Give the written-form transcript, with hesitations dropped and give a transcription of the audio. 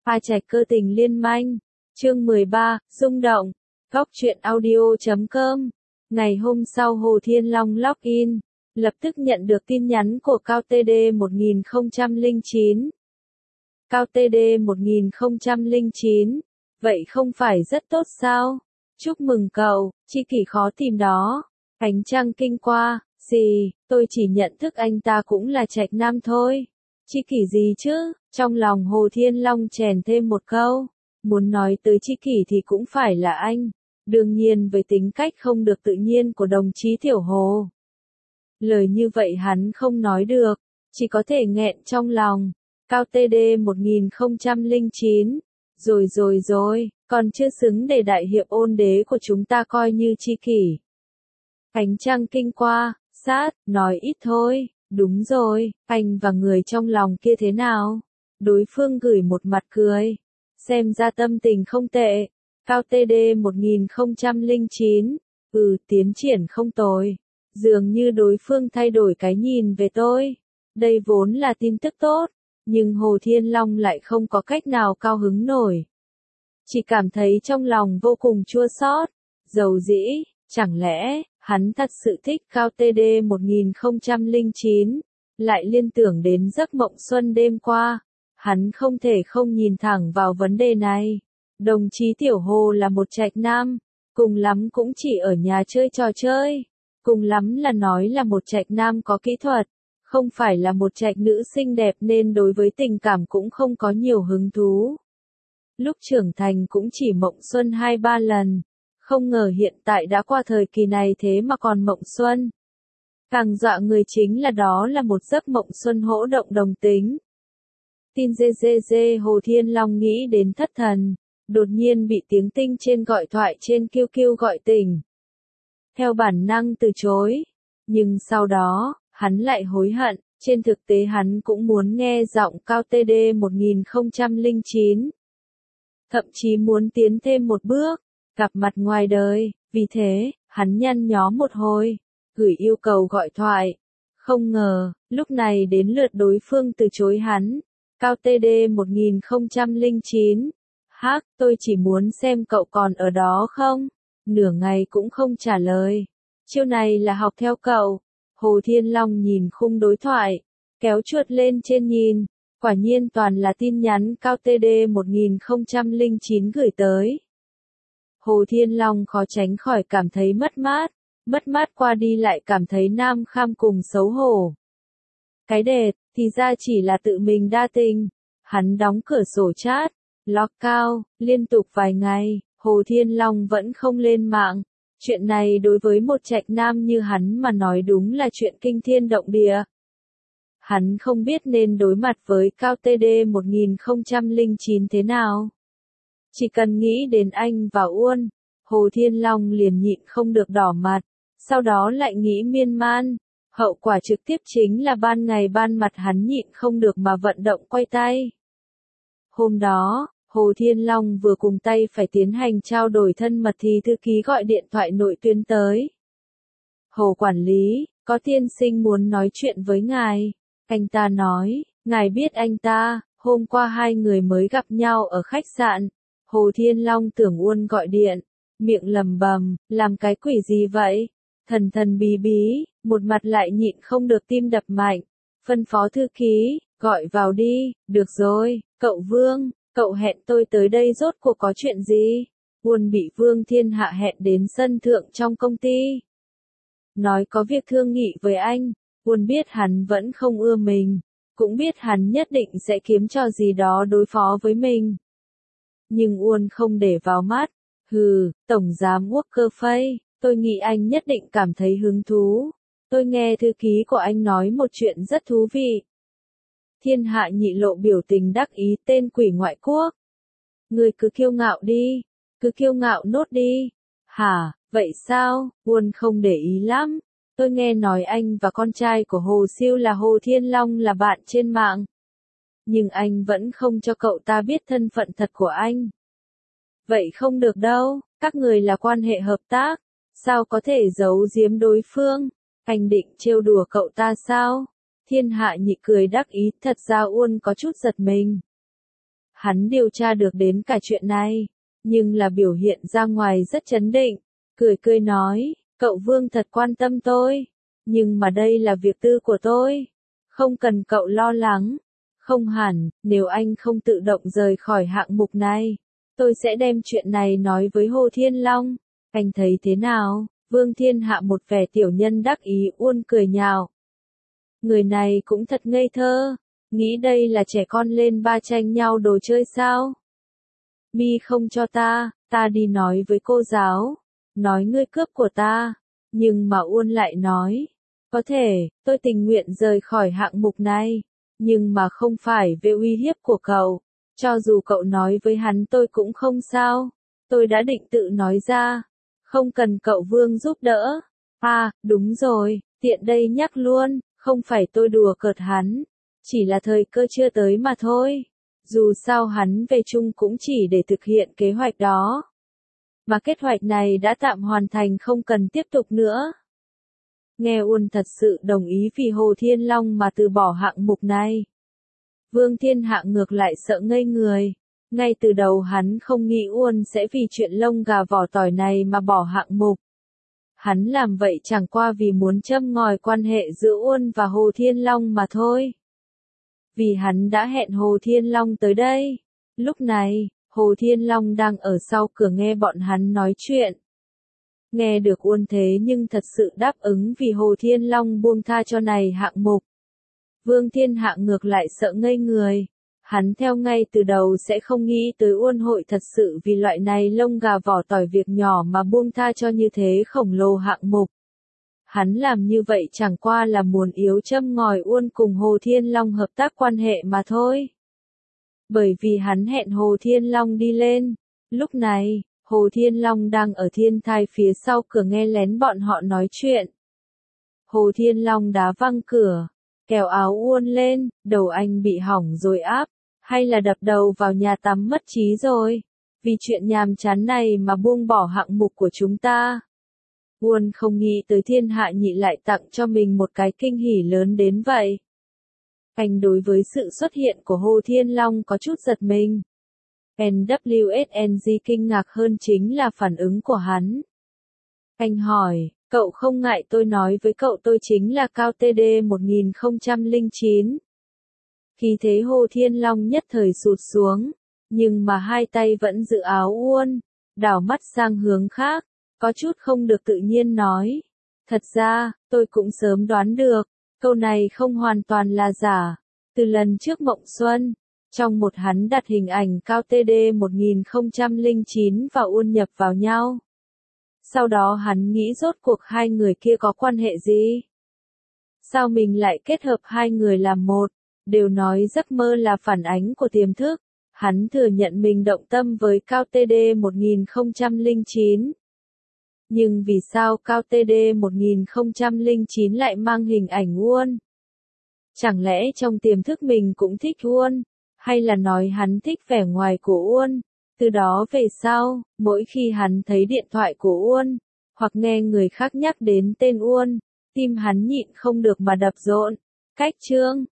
Hai Trạch cơ tình liên manh. Chương 13, rung động. Góc truyện audio.com. Ngày hôm sau Hồ Thiên Long login, lập tức nhận được tin nhắn của Cao TD 1009. Cao TD 1009, vậy không phải rất tốt sao? Chúc mừng cậu, tri kỷ khó tìm đó. Ánh trăng kinh qua, gì, tôi chỉ nhận thức anh ta cũng là Trạch Nam thôi. Tri kỷ gì chứ? Trong lòng Hồ Thiên Long chèn thêm một câu, muốn nói tới tri kỷ thì cũng phải là anh. Đương nhiên với tính cách không được tự nhiên của đồng chí Tiểu Hồ. Lời như vậy hắn không nói được, chỉ có thể nghẹn trong lòng. Cao TD 1009, rồi, còn chưa xứng để đại hiệp ôn đế của chúng ta coi như tri kỷ. Ánh trăng kinh qua, sát, nói ít thôi, đúng rồi, anh và người trong lòng kia thế nào? Đối phương gửi một mặt cười, xem ra tâm tình không tệ. Cao TD 1009, tiến triển không tồi. Dường như đối phương thay đổi cái nhìn về tôi. Đây vốn là tin tức tốt, nhưng Hồ Thiên Long lại không có cách nào cao hứng nổi. Chỉ cảm thấy trong lòng vô cùng chua xót, dầu dĩ, chẳng lẽ, hắn thật sự thích Cao TD 1009, lại liên tưởng đến giấc mộng xuân đêm qua. Hắn không thể không nhìn thẳng vào vấn đề này. Đồng chí Tiểu Hồ là một Trạch Nam, cùng lắm cũng chỉ ở nhà chơi trò chơi, cùng lắm là nói là một Trạch Nam có kỹ thuật, không phải là một Trạch nữ xinh đẹp nên đối với tình cảm cũng không có nhiều hứng thú. Lúc trưởng thành cũng chỉ mộng xuân 2-3 lần, không ngờ hiện tại đã qua thời kỳ này thế mà còn mộng xuân. Càng dọa người chính là đó là một giấc mộng xuân hỗ động đồng tính. Tin Hồ Thiên Long nghĩ đến thất thần, đột nhiên bị tiếng tinh trên gọi thoại trên QQ gọi tỉnh. Theo bản năng từ chối, nhưng sau đó, hắn lại hối hận, trên thực tế hắn cũng muốn nghe giọng Cao TD 1009. Thậm chí muốn tiến thêm một bước, gặp mặt ngoài đời, vì thế, hắn nhăn nhó một hồi, gửi yêu cầu gọi thoại. Không ngờ, lúc này đến lượt đối phương từ chối hắn. Cao TD 1009, tôi chỉ muốn xem cậu còn ở đó không? Nửa ngày cũng không trả lời. Chiêu này là học theo cậu. Hồ Thiên Long nhìn khung đối thoại, kéo chuột lên trên nhìn, quả nhiên toàn là tin nhắn Cao TD 1009 gửi tới. Hồ Thiên Long khó tránh khỏi cảm thấy mất mát qua đi lại cảm thấy nam kham cùng xấu hổ. Cái đệt, thì ra chỉ là tự mình đa tình. Hắn đóng cửa sổ chat, lock cao, liên tục vài ngày, Hồ Thiên Long vẫn không lên mạng. Chuyện này đối với một Trạch Nam như hắn mà nói đúng là chuyện kinh thiên động địa. Hắn không biết nên đối mặt với Cao TD 1009 thế nào. Chỉ cần nghĩ đến anh và Uôn, Hồ Thiên Long liền nhịn không được đỏ mặt, sau đó lại nghĩ miên man. Hậu quả trực tiếp chính là ban ngày ban mặt hắn nhịn không được mà vận động quay tay. Hôm đó, Hồ Thiên Long vừa cùng tay phải tiến hành trao đổi thân mật thì thư ký gọi điện thoại nội tuyến tới. Hồ quản lý, có tiên sinh muốn nói chuyện với ngài. Anh ta nói, ngài biết anh ta, hôm qua hai người mới gặp nhau ở khách sạn. Hồ Thiên Long tưởng Uôn gọi điện, miệng lầm bầm, làm cái quỷ gì vậy? Thần bí bí, một mặt lại nhịn không được tim đập mạnh. Phân phó thư ký, gọi vào đi, được rồi, cậu Vương, cậu hẹn tôi tới đây rốt cuộc có chuyện gì? Uôn bị Vương Thiên Hạ hẹn đến sân thượng trong công ty. Nói có việc thương nghị với anh, Uôn biết hắn vẫn không ưa mình, cũng biết hắn nhất định sẽ kiếm trò gì đó đối phó với mình. Nhưng Uôn không để vào mắt, Tổng giám Walker Fay. Tôi nghĩ anh nhất định cảm thấy hứng thú. Tôi nghe thư ký của anh nói một chuyện rất thú vị. Thiên Hạ nhị lộ biểu tình đắc ý tên quỷ ngoại quốc. Người cứ kiêu ngạo đi. Cứ kiêu ngạo nốt đi. Hả, vậy sao? Uôn không để ý lắm. Tôi nghe nói anh và con trai của Hồ Siêu là Hồ Thiên Long là bạn trên mạng. Nhưng anh vẫn không cho cậu ta biết thân phận thật của anh. Vậy không được đâu, các người là quan hệ hợp tác. Sao có thể giấu giếm đối phương? Anh định trêu đùa cậu ta sao? Thiên Hạ nhị cười đắc ý, thật ra Uôn có chút giật mình. Hắn điều tra được đến cả chuyện này, nhưng là biểu hiện ra ngoài rất trấn định, cười cười nói, cậu Vương thật quan tâm tôi, nhưng mà đây là việc tư của tôi, không cần cậu lo lắng. Không hẳn, nếu anh không tự động rời khỏi hạng mục này, tôi sẽ đem chuyện này nói với Hồ Thiên Long. Anh thấy thế nào? Vương Thiên Hạ một vẻ tiểu nhân đắc ý uôn cười nhạo. Người này cũng thật ngây thơ, nghĩ đây là trẻ con lên ba tranh nhau đồ chơi sao? Mi không cho ta đi nói với cô giáo, nói ngươi cướp của ta, nhưng mà Uôn lại nói, có thể, tôi tình nguyện rời khỏi hạng mục này, nhưng mà không phải về uy hiếp của cậu, cho dù cậu nói với hắn tôi cũng không sao, tôi đã định tự nói ra, không cần cậu Vương giúp đỡ. À, đúng rồi, tiện đây nhắc luôn, không phải tôi đùa cợt hắn, chỉ là thời cơ chưa tới mà thôi. Dù sao hắn về chung cũng chỉ để thực hiện kế hoạch đó. Mà kế hoạch này đã tạm hoàn thành không cần tiếp tục nữa. Nghe Uôn thật sự đồng ý vì Hồ Thiên Long mà từ bỏ hạng mục này. Vương Thiên Hạ ngược lại sợ ngây người. Ngay từ đầu hắn không nghĩ Uôn sẽ vì chuyện lông gà vỏ tỏi này mà bỏ hạng mục. Hắn làm vậy chẳng qua vì muốn châm ngòi quan hệ giữa Uôn và Hồ Thiên Long mà thôi. Vì hắn đã hẹn Hồ Thiên Long tới đây. Lúc này, Hồ Thiên Long đang ở sau cửa nghe bọn hắn nói chuyện. Nghe được Uôn thế nhưng thật sự đáp ứng vì Hồ Thiên Long buông tha cho này hạng mục. Vương Thiên Hạ ngược lại sợ ngây người. Hắn theo ngay từ đầu sẽ không nghĩ tới Uôn hội thật sự vì loại này lông gà vỏ tỏi việc nhỏ mà buông tha cho như thế khổng lồ hạng mục. Hắn làm như vậy chẳng qua là muốn yếu châm ngòi Uôn cùng Hồ Thiên Long hợp tác quan hệ mà thôi. Bởi vì hắn hẹn Hồ Thiên Long đi lên. Lúc này, Hồ Thiên Long đang ở thiên thai phía sau cửa nghe lén bọn họ nói chuyện. Hồ Thiên Long đá văng cửa, kéo áo Uôn lên, đầu anh bị hỏng rồi áp, hay là đập đầu vào nhà tắm mất trí rồi. Vì chuyện nhàm chán này mà buông bỏ hạng mục của chúng ta. Uôn không nghĩ tới Thiên Hạ Nhị lại tặng cho mình một cái kinh hỉ lớn đến vậy. Anh đối với sự xuất hiện của Hồ Thiên Long có chút giật mình. NWSNG kinh ngạc hơn chính là phản ứng của hắn. Anh hỏi, cậu không ngại tôi nói với cậu tôi chính là Cao TD 1009. Khi thế Hồ Thiên Long nhất thời sụt xuống, nhưng mà hai tay vẫn giữ áo Uôn, đảo mắt sang hướng khác, có chút không được tự nhiên nói. Thật ra, tôi cũng sớm đoán được, câu này không hoàn toàn là giả. Từ lần trước Mộng Xuân, trong một hắn đặt hình ảnh Cao TD 1009 và Uôn nhập vào nhau. Sau đó hắn nghĩ rốt cuộc hai người kia có quan hệ gì? Sao mình lại kết hợp hai người làm một? Đều nói giấc mơ là phản ánh của tiềm thức. Hắn thừa nhận mình động tâm với Cao TD 1009. Nhưng vì sao Cao TD 1009 lại mang hình ảnh Uôn? Chẳng lẽ trong tiềm thức mình cũng thích Uôn? Hay là nói hắn thích vẻ ngoài của Uôn? Từ đó về sau, mỗi khi hắn thấy điện thoại của Uôn, hoặc nghe người khác nhắc đến tên Uôn, tim hắn nhịn không được mà đập rộn. Cách chương